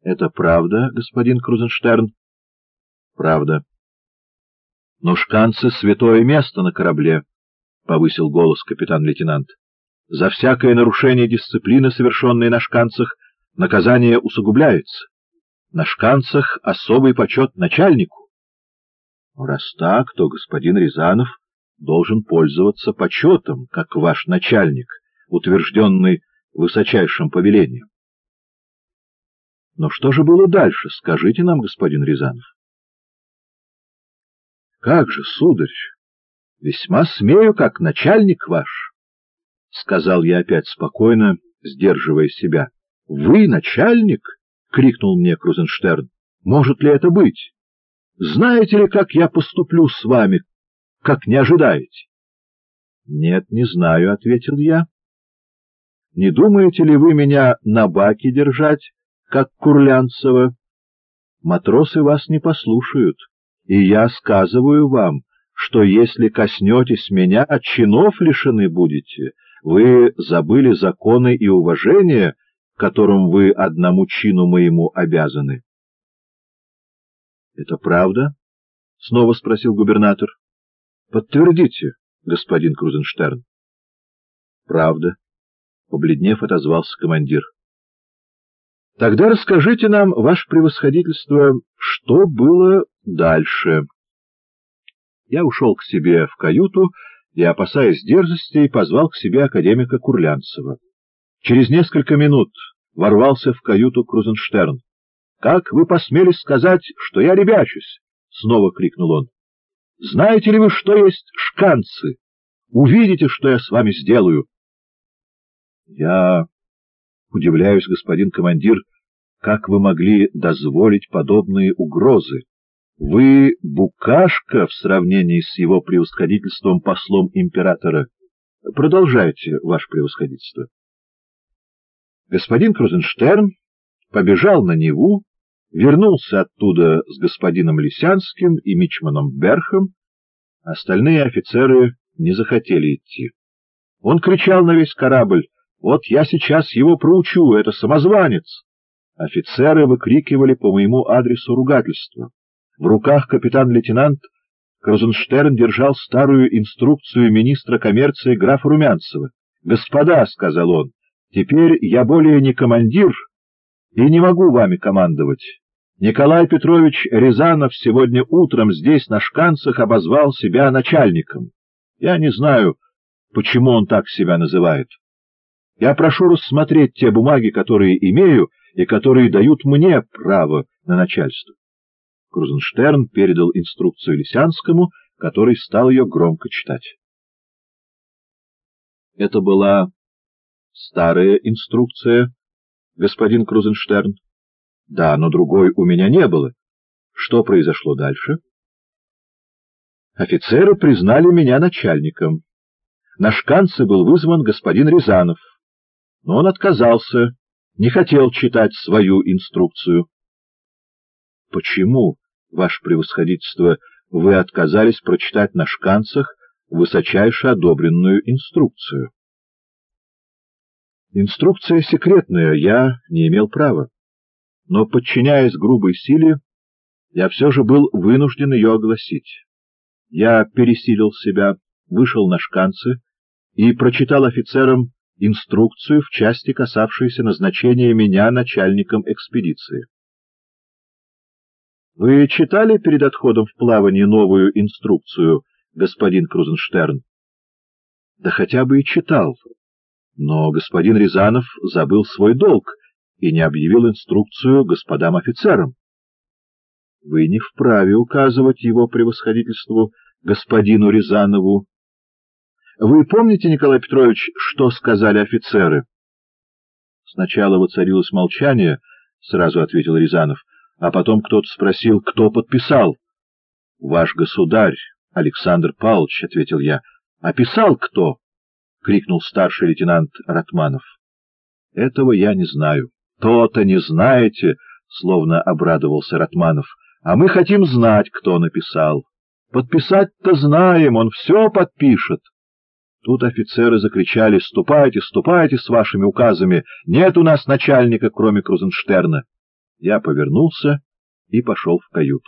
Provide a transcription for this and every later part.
Это правда, господин Крузенштерн? Правда. Но шканцы — святое место на корабле, — повысил голос капитан-лейтенант. За всякое нарушение дисциплины, совершенное на шканцах, наказание усугубляется. На шканцах особый почет начальнику. Раз так, то господин Рязанов должен пользоваться почетом, как ваш начальник, утвержденный высочайшим повелением. Но что же было дальше, скажите нам, господин Рязанов? Как же, сударь, весьма смею, как начальник ваш, — сказал я опять спокойно, сдерживая себя. — Вы начальник? — крикнул мне Крузенштерн. — Может ли это быть? Знаете ли, как я поступлю с вами, как не ожидаете? — Нет, не знаю, — ответил я. — Не думаете ли вы меня на баке держать, как Курлянцева? Матросы вас не послушают, и я сказываю вам, что если коснетесь меня, от чинов лишены будете. Вы забыли законы и уважение, которым вы одному чину моему обязаны. — Это правда? — снова спросил губернатор. — Подтвердите, господин Крузенштерн. — Правда, — побледнев, отозвался командир. — Тогда расскажите нам, ваше превосходительство, что было дальше. Я ушел к себе в каюту и, опасаясь дерзостей, позвал к себе академика Курлянцева. Через несколько минут ворвался в каюту Крузенштерн. — Как вы посмели сказать, что я ребячусь? — снова крикнул он. — Знаете ли вы, что есть шканцы? Увидите, что я с вами сделаю. — Я удивляюсь, господин командир, как вы могли дозволить подобные угрозы? Вы букашка в сравнении с его превосходительством послом императора. Продолжайте, ваше превосходительство. Господин Крузенштерн побежал на Неву, вернулся оттуда с господином Лисянским и мичманом Берхом. Остальные офицеры не захотели идти. Он кричал на весь корабль: «Вот я сейчас его проучу, это самозванец!» Офицеры выкрикивали по моему адресу ругательства. В руках капитан-лейтенант Крузенштерн держал старую инструкцию министра коммерции графа Румянцева. «Господа», — сказал он, — «теперь я более не командир и не могу вами командовать. Николай Петрович Рязанов сегодня утром здесь, на шканцах, обозвал себя начальником. Я не знаю, почему он так себя называет. Я прошу рассмотреть те бумаги, которые имею и которые дают мне право на начальство». Крузенштерн передал инструкцию Лисянскому, который стал ее громко читать. Это была старая инструкция, господин Крузенштерн. Да, но другой у меня не было. Что произошло дальше? Офицеры признали меня начальником. На шканцы был вызван господин Рязанов, но он отказался, не хотел читать свою инструкцию. Почему, ваше превосходительство, вы отказались прочитать на шканцах высочайше одобренную инструкцию? Инструкция секретная, я не имел права. Но, подчиняясь грубой силе, я все же был вынужден ее огласить. Я пересилил себя, вышел на шканцы и прочитал офицерам инструкцию в части, касавшейся назначения меня начальником экспедиции. Вы читали перед отходом в плавание новую инструкцию, господин Крузенштерн? Да хотя бы и читал. Но господин Рязанов забыл свой долг и не объявил инструкцию господам офицерам. Вы не вправе указывать его превосходительству господину Рязанову. Вы помните, Николай Петрович, что сказали офицеры? Сначала воцарилось молчание, сразу ответил Рязанов, а потом кто-то спросил, кто подписал. — Ваш государь, Александр Павлович, — ответил я. — А писал кто? — крикнул старший лейтенант Ратманов. — Этого я не знаю. — То-то не знаете, — словно обрадовался Ратманов. — А мы хотим знать, кто написал. Подписать-то знаем, он все подпишет. Тут офицеры закричали: «Ступайте, ступайте с вашими указами! Нет у нас начальника, кроме Крузенштерна!» Я повернулся и пошел в каюту.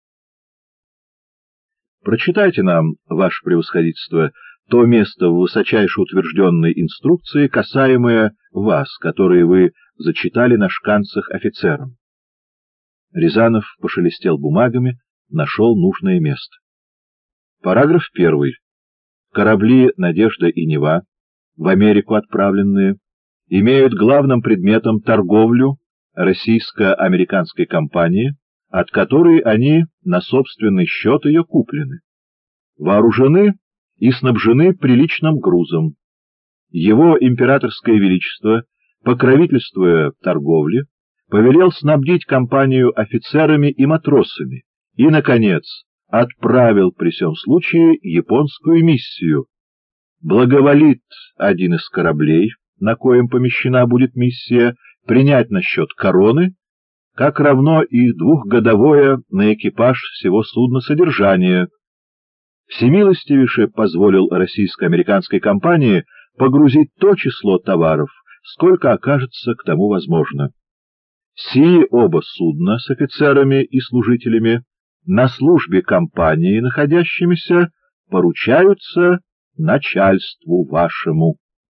Прочитайте нам, ваше превосходительство, то место в высочайше утвержденной инструкции, касаемое вас, которые вы зачитали на шканцах офицерам. Рязанов пошелестел бумагами, нашел нужное место. Параграф 1. Корабли «Надежда» и «Нева», в Америку отправленные, имеют главным предметом торговлю российско-американской компании, от которой они на собственный счет ее куплены, вооружены и снабжены приличным грузом. Его императорское величество, покровительствуя торговле, повелел снабдить компанию офицерами и матросами и, наконец, отправил при сём случае японскую миссию. Благоволит один из кораблей, на коем помещена будет миссия, принять на счет короны, как равно и двухгодовое на экипаж всего судна содержание. Всемилостивейше позволил российско-американской компании погрузить то число товаров, сколько окажется к тому возможно. Сии оба судна с офицерами и служителями на службе компании находящимися поручаются начальству вашему.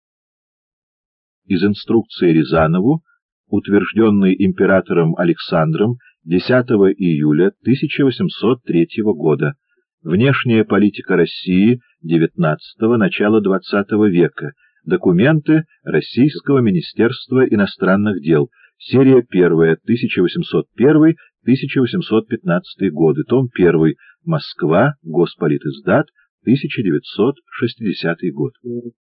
Из инструкции Рязанову, утвержденной императором Александром 10 июля 1803 года. Внешняя политика России XIX – начала XX века. Документы Российского министерства иностранных дел. Серия 1, 1801-1815 годы. Том 1. Москва. Госполитиздат. 1960 год.